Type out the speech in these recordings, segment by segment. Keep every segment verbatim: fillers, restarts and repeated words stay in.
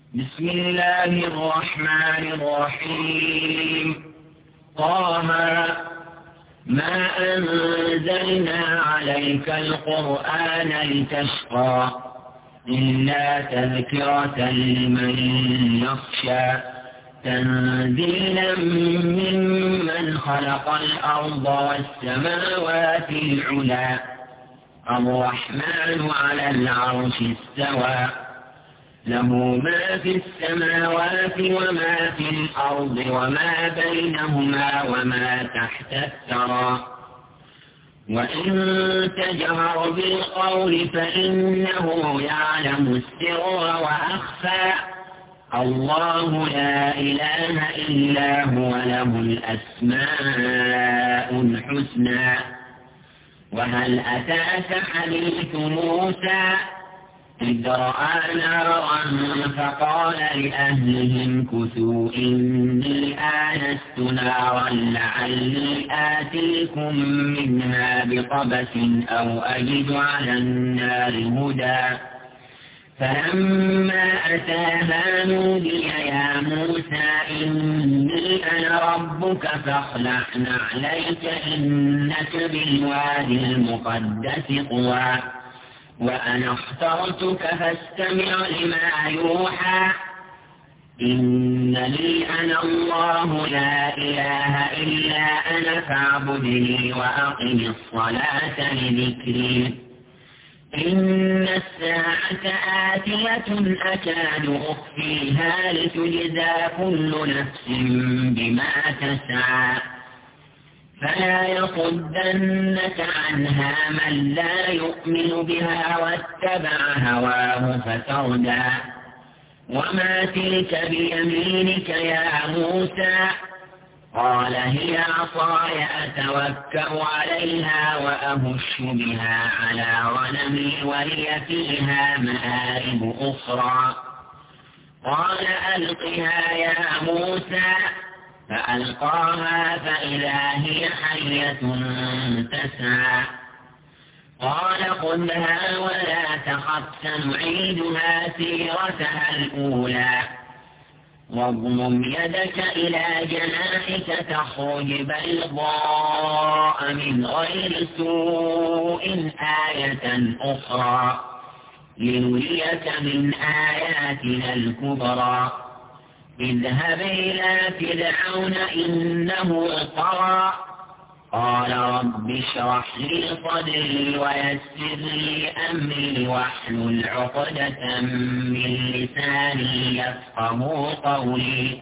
بسم الله الرحمن الرحيم. طه ما أنزلنا عليك القرآن لتشقى إلا تذكرة لمن يخشى تنزيلا ممن خلق الأرض والسماوات العلى الرحمن على العرش استوى له ما في السماوات وما في الأرض وما بينهما وما تحت الثرى وإن تجهر بالقول فإنه يعلم السر وأخفى الله لا إله إلا هو له الأسماء الحسنى وهل أتاك حديث موسى إذ رأى نارا فقال لأهلهم كثوا إني آنست نارا لعلي آتيكم منها بقبس أو أجد على النار هدى فلما أتاها نودي يا موسى إني أنا ربك فاخلع نعليك إنك بالوادي المقدس طوى وأنا اخترتك فاستمع لما يوحى إنني أنا الله لا إله إلا أنا فاعبدني وأقم الصلاة لذكري إن الساعة آتية أكاد أخفيها لتجزى كل نفس بما تسعى فلا يصدنك عنها من لا يؤمن بها واتبع هواه فتردى وما تلك بيمينك يا موسى قال هي عصاي أتوكأ عليها وأهش بها على غنمي ولي فيها مآرب أخرى قال ألقها يا موسى فألقاها فإذا هي حية تسعى قال خذها ولا تخف سنعيدها سيرتها الأولى واضمم يدك إلى جناحك تخرج بيضاء من غير سوء آية أخرى لنريك من آياتنا الكبرى اذهب إلى فرعون إنه طغى قال رب اشرح لي صدري ويسر لي أمري واحلل عقدة من لساني يفقهوا قولي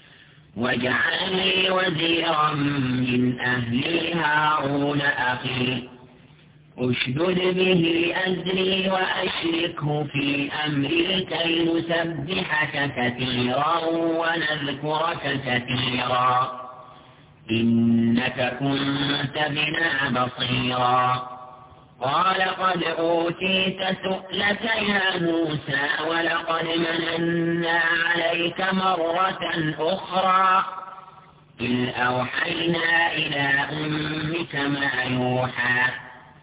واجعل لي وزيرا من أهلي هارون أخي اشدد به أزري وأشركه في أمري كي نسبحك كثيرا ونذكرك كثيرا إنك كنت بنا بصيرا قال قد أوتيت سؤلك يا موسى ولقد مننا عليك مرة أخرى إذ أوحينا إلى أمك ما يوحى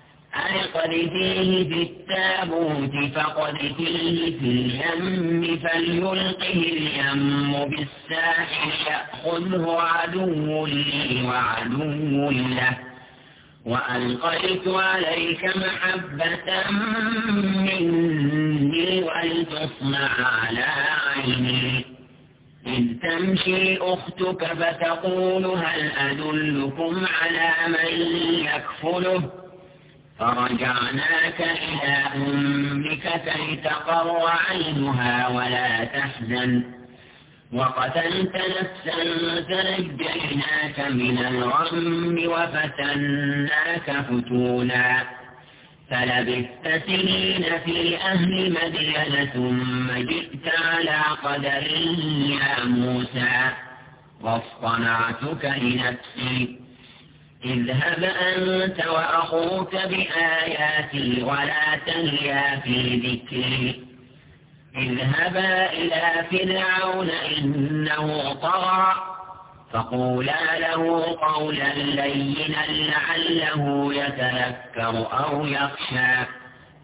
ألقذفيه في التابوت فاقذفيه في اليم فليلقه اليم بالساحل يأخذه عدو لي وعدو له وألقيت عليك محبة مني ولتصنع على عيني إذ تمشي أختك فتقول هل أدلكم على من يكفله فرجعناك إلى أمك كي تقر عينها ولا تحزن وقتلت نفسا فنجيناك من الغم وفتناك فتونا فلبثت سنين في أهل مدين ثم جئت على قدر يا موسى واصطنعتك لنفسي اذهب أنت وأخوك بآياتي ولا تنيا في ذكري اذهبا إلى فرعون إنه طغى فقولا له قولا لينا لعله يتذكر أو يخشى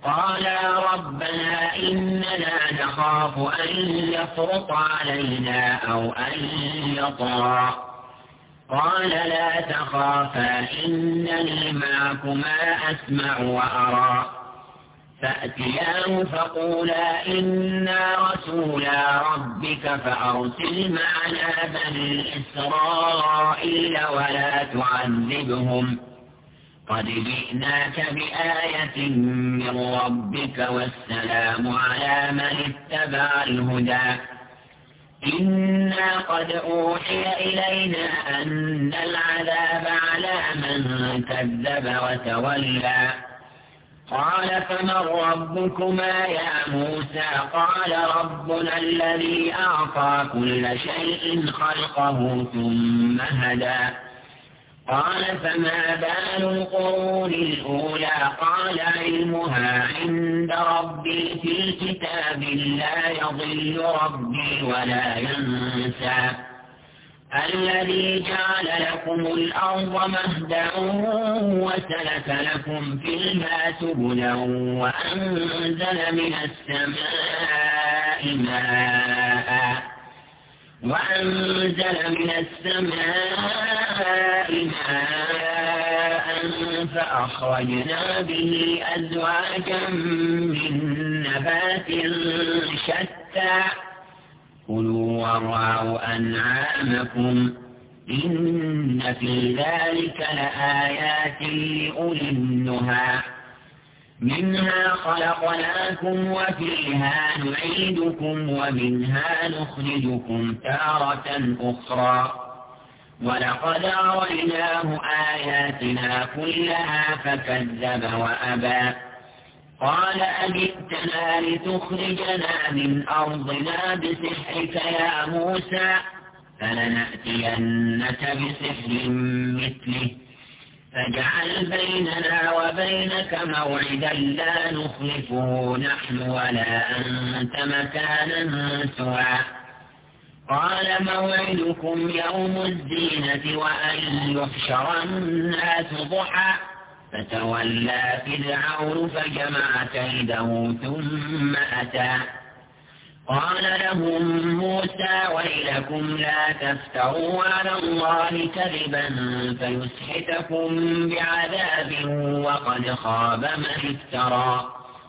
قالا ربنا إننا نخاف أن يفرط علينا أو أن يطغى قال لا تخافا إنني معكما أسمع وأرى فأتياه فقولا إنا رسولا ربك فأرسل معنا بني إسرائيل ولا تعذبهم قد جئناك بآية من ربك والسلام على من اتبع الهدى إنا قد أوحي إلينا أن العذاب على من كذب وتولى قال فمن ربكما يا موسى قال ربنا الذي أعطى كل شيء خلقه ثم هدى قال فما بال القرون الأولى قال علمها عند ربي في كتاب لا يضل ربي ولا ينسى الذي جعل لكم الأرض مهدا وسلك لكم فيها سبلا وأنزل من السماء ماء وأنزل من السماء ماء فأخرجنا به أزواجا من نبات شتى كلوا وارعوا أنعامكم إن في ذلك لآيات لأولي النهى منها خلقناكم وفيها نعيدكم ومنها نخرجكم تارة أخرى ولقد أريناه آياتنا كلها فكذب وأبى قال أجئتنا لتخرجنا من أرضنا بسحرك يا موسى فلنأتينك بسحر مثله فاجعل بيننا وبينك موعدا لا نخلفه نحن ولا أنت مكانا سوى قال موعدكم يوم الزينة وأن يحشر الناس ضحى فتولى فرعون فجمع كيده ثم أتى قال لهم موسى ويلكم لا تفتروا على الله كذبا فيسحتكم بعذاب وقد خاب من افترى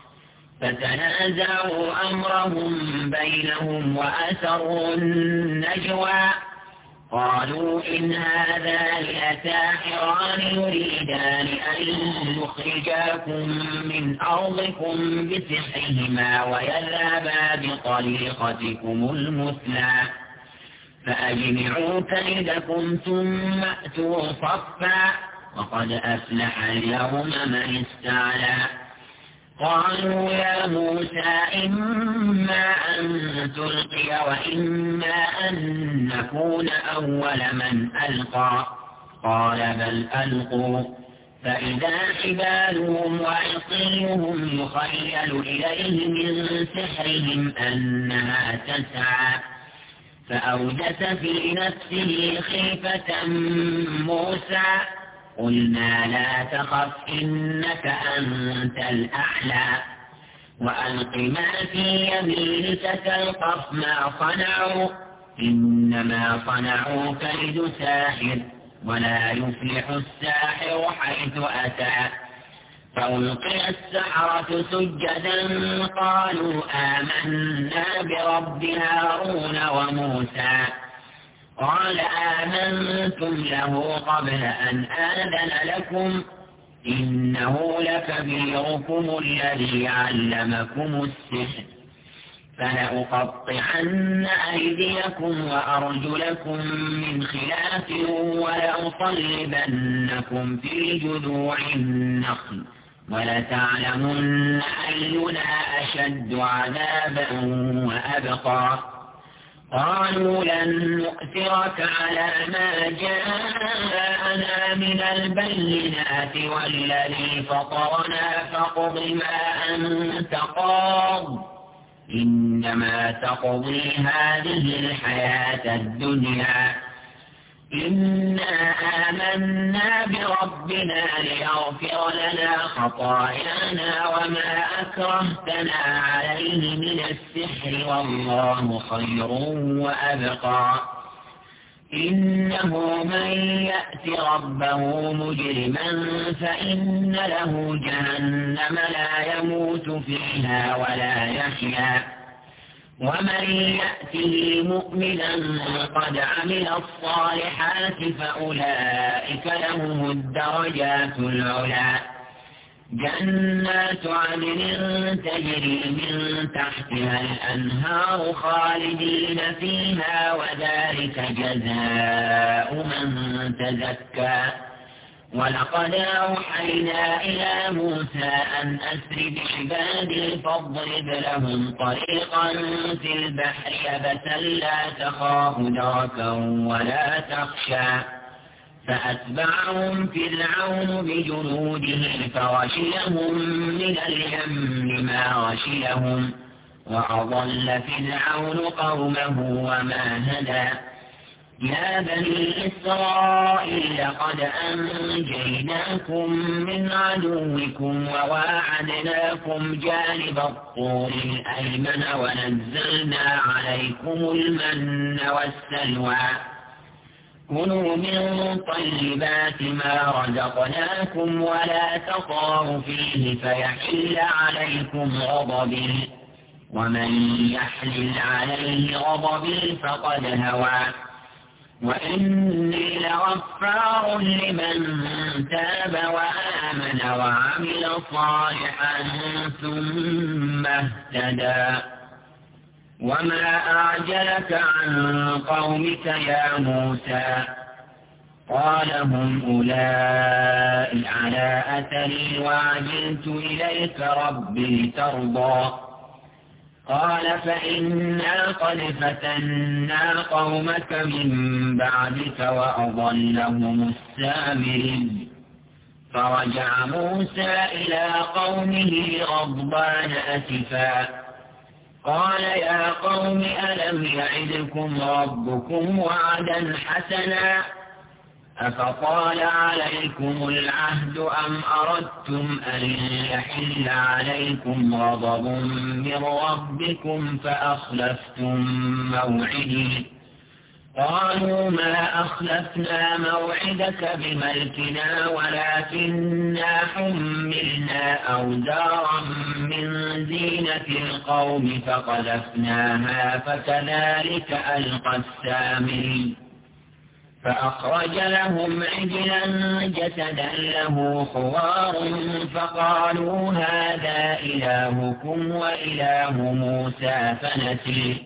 فتنازعوا أمرهم بينهم وأسروا النجوى قالوا إن هذان لساحران يريدان أن يخرجاكم من أرضكم بسحرهما ويذهبا بطريقتكم المثلى فأجمعوا كيدكم ثم أتوا صفا وقد أفلح اليوم من استعلى قالوا يا موسى إما أن تلقي وإما أن نكون أول من ألقى قال بل ألقوا فإذا حبالهم وعصيهم يخيل إليه من سحرهم أنها تسعى فأوجس في نفسه خيفة موسى قلنا لا تخف إنك أنت الأعلى وألق ما في يمينك تلقف ما صنعوا إنما صنعوا كيد ساحر ولا يفلح الساحر حيث أتى فألقي السحرة سجدا قالوا آمنا برب هارون وموسى قال آمنتم له قبل أن آذن لكم إنه لكبيركم الذي علمكم السحر فلأقطعن أيديكم وأرجلكم من خلاف ولأصلبنكم في جذوع النخل ولتعلمن أينا أشد عذابا وأبقى قالوا لن نؤثرك على ما جاءنا من البينات والذي فطرنا فاقض ما أنت قاض إنما تقضي هذه الحياة الدنيا إنا آمنا بربنا ليغفر لنا خطايانا وما أكرهتنا عليه من السحر والله خير وأبقى إنه من يأت ربه مجرما فإن له جهنم لا يموت فيها ولا يحيا ومن يأته مؤمنا قد عمل الصالحات فأولئك لهم الدرجات العلى جنات عدن تجري من تحتها الأنهار خالدين فيها وذلك جزاء من تزكى ولقد أوحينا إلى موسى أن أسر بعبادي فاضرب لهم طريقا في البحر يبسا لا تخاف دركا ولا تخشى فأتبعهم فرعون بجنوده فغشيهم من اليم ما غشيهم وأضل فرعون قومه وما هدى يا بني إسرائيل قد أنجيناكم من عدوكم وواعدناكم جانب الطور الأيمن ونزلنا عليكم المن والسلوى كلوا من طيبات ما رزقناكم ولا تطغوا فيه فيحل عليكم غضبي ومن يحلل عليه غضبي فقد هوى وإني لغفار لمن تاب وآمن وعمل صالحا ثم اهتدى وما أعجلك عن قومك يا موسى قال هم أولئك على أثري وعجلت إليك ربي لترضى قال فإنا قد فتنا قومك من بعدك وأضلهم السامري فرجع موسى إلى قومه غضبان أسفا قال يا قوم ألم يعدكم ربكم وعدا حسنا أفطال عليكم العهد أم أردتم أن يحل عليكم غضب من ربكم فأخلفتم موعدي قالوا ما أخلفنا موعدك بملكنا ولكننا حملنا أوزارا من زينة القوم فقذفناها فكذلك ألقى السامري فأخرج لهم عجلا جسدا له خوار فقالوا هذا إلهكم وإله موسى فنسي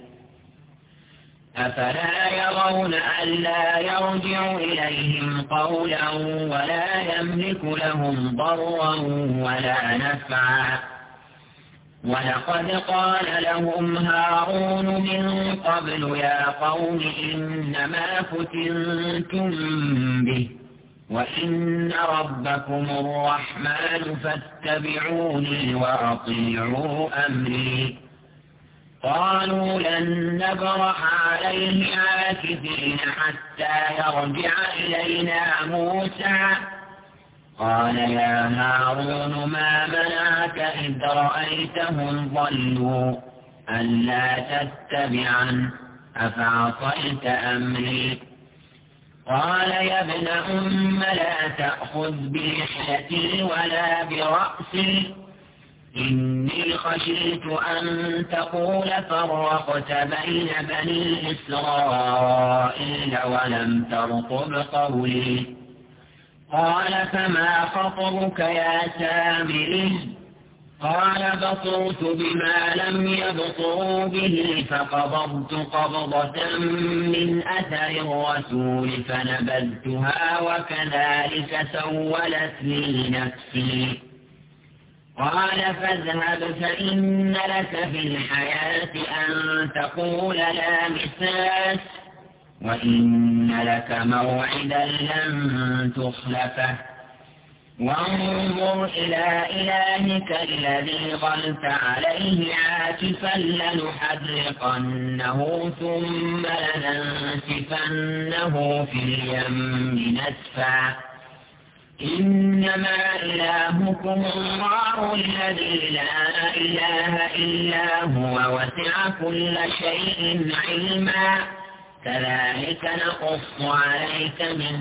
أفلا يرون ألا يرجع إليهم قولا ولا يملك لهم ضرا ولا نفعا ولقد قال لهم هارون من قبل يا قوم إنما فتنتم به وإن ربكم الرحمن فاتبعوني وأطيعوا أمري قالوا لن نبرح عليه عاكفين حتى يرجع إلينا موسى قال يا هارون ما منعك إذ رأيتهم ضلوا ألا تتبعن أفعصيت أمري قال يا ابن أم لا تأخذ بلحيتي ولا برأسي إني خشيت أن تقول فرقت بين بني إسرائيل ولم ترقب قولي قال فما خطبك يا سامري قال بصرت بما لم يبصروا به فقبضت قبضة من أثر الرسول فنبذتها وكذلك سولت لي نفسي قال فاذهب فإن لك في الحياة أن تقول لا مساس وإن لك موعدا لن تخلفه وانظر إلى إلهك الذي ظلت عليه عاكفا لنحرقنه ثم لننسفنه في اليم نسفا إنما إلهكم الله الذي لا إله إلا هو وسع كل شيء علما كذلك نقص عليك من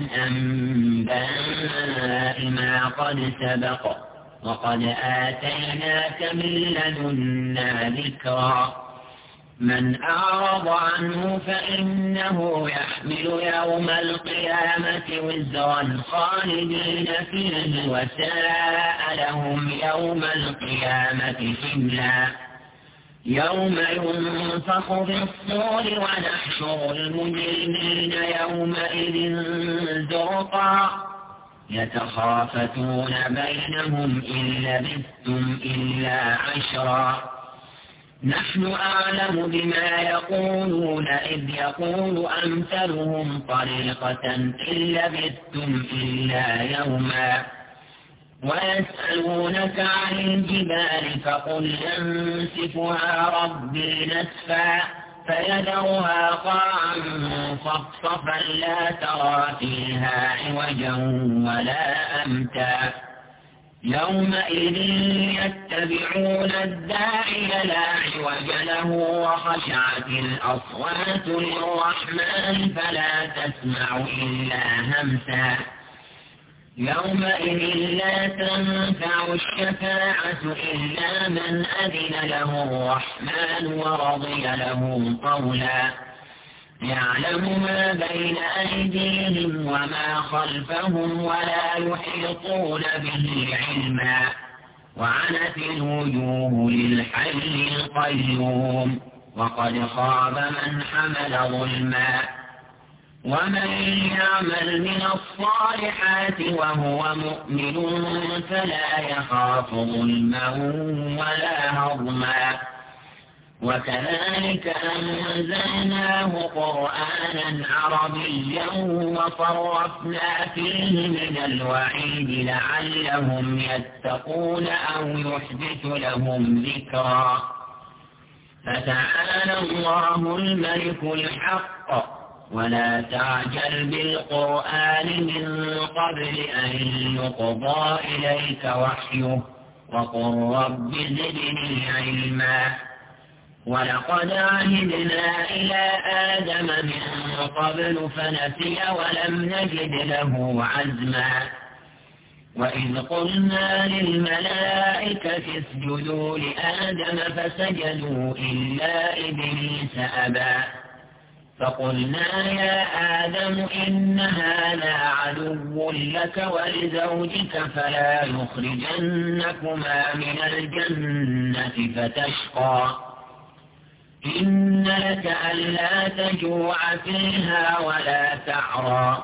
أنباء ما قد سبق وقد آتيناك من لدنا ذكرا من أعرض عنه فإنه يحمل يوم القيامة وزرا خالدين فيه وساء لهم يوم القيامة حملا يوم ينفخ في الصور ونحشر المجرمين يومئذ زرقا يتخافتون بينهم إن لبثتم إلا عشرا نحن أعلم بما يقولون إذ يقول أمثلهم طريقة إن لبثتم إلا يوما ويسألونك عن الجبال فقل ينسفها ربي نسفا فيذرها قاعا صفصفا لا ترى فيها عوجا ولا أمتا يومئذ يتبعون الداعي لا عوج له وخشعت الأصوات للرحمن فلا تسمع إلا همسا يومئذ لا تنفع الشفاعة إلا من أذن له الرحمن ورضي له قولا يعلم ما بين أيديهم وما خلفهم ولا يحيطون به علما وعنت الوجوه للحي القيوم وقد خاب من حمل ظلما ومن يعمل من الصالحات وهو مؤمن فلا يخاف ظلما ولا هضما وكذلك أنزلناه قرآنا عربيا وصرفنا فيه من الوعيد لعلهم يتقون أو يحدث لهم ذكرا فتعالى الله الملك الحق ولا تعجل بالقرآن من قبل أن يقضى إليك وحيه وقل رب زدني علما ولقد عهدنا إلى آدم من قبل فنسي ولم نجد له عزما وإذ قلنا للملائكة اسجدوا لآدم فسجدوا إلا إبليس أبى فقلنا يا آدم إن هذا عدو لك ولزوجك فلا يخرجنكما من الجنة فتشقى إن لك ألا تجوع فيها ولا تعرى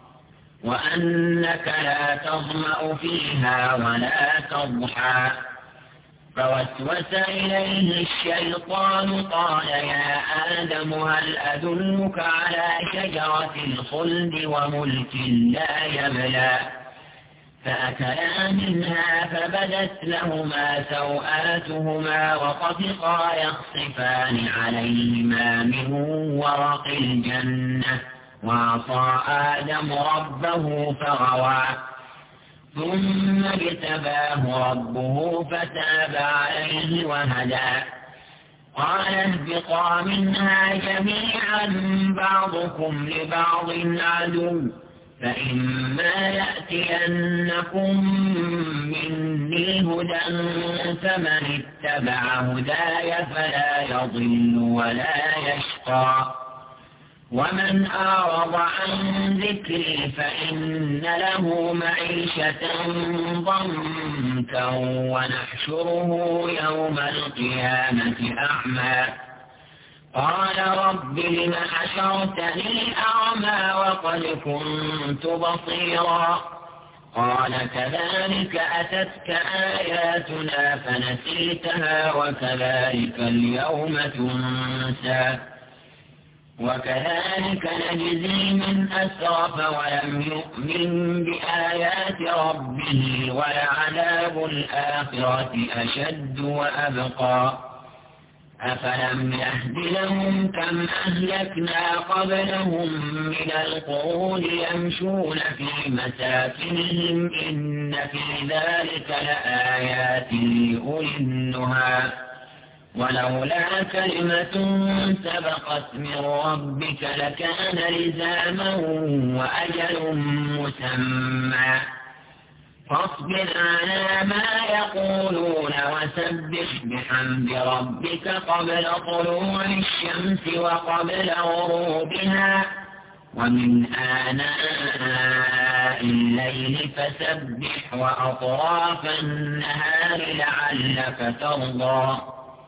وأنك لا تظمأ فيها ولا تضحى فوسوس إليه الشيطان قال يا آدم هل أدلك على شجرة الخلد وملك لا يبلى فأكلا منها فبدت لهما سوآتهما وطفقا يخصفان عليهما من ورق الجنة وعصى آدم ربه فغوى ثم اجتباه ربه فتاب عليه وهدى قال اهبطا منها جميعا بعضكم لبعض عدو فإما يأتينكم مني هدى فمن اتبع هداي فلا يضل ولا يشقى ومن أعرض عن ذكري فإن له معيشة ضنكا ونحشره يوم القيامة أعمى قال رب لم حشرتني أعمى وقد كنت بصيرا قال كذلك أتتك آياتنا فنسيتها وكذلك اليوم تنسى وكذلك نجزي من أسرف ولم يؤمن بآيات ربه ولعذاب الآخرة أشد وأبقى أفلم يهد لهم كم أهلكنا قبلهم من القرون يمشون في مساكنهم إن في ذلك لآيات لأولي النهى ولولا كلمة سبقت من ربك لكان لزاما وأجل مسمى فاصبر على ما يقولون وسبح بحمد ربك قبل طلوع الشمس وقبل غروبها ومن آناء الليل فسبح وأطراف النهار لعلك ترضى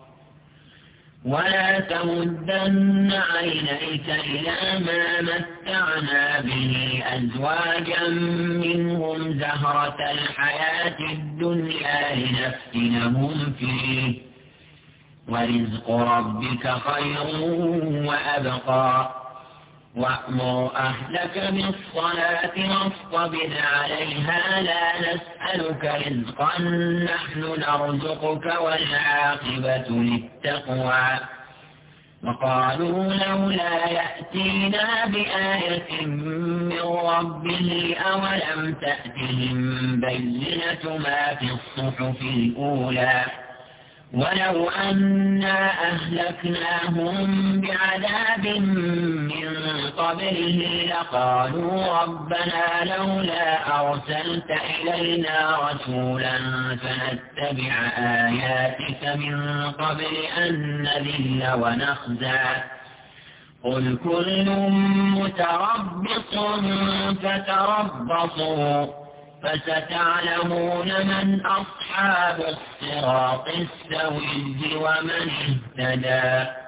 ولا تمدن عينيك إلى ما متعنا به أزواجا منهم زهرة الحياة الدنيا لنفتنهم فيه ورزق ربك خير وأبقى وأمر أهلك بالصلاة واصطبر عليها لا نسألك رزقا نحن نرزقك والعاقبة للتقوى وقالوا لولا يأتينا بآية من ربه أولم تأتهم بينة ما في الصحف الأولى ولو أنا أهلكناهم بعذاب من قبله لقالوا ربنا لولا أرسلت إلينا رسولا فنتبع آياتك من قبل أن نذل ونخزى قل كل متربص فتربصوا فستعلمون من أصحاب الصراط السوي ومن اهتدى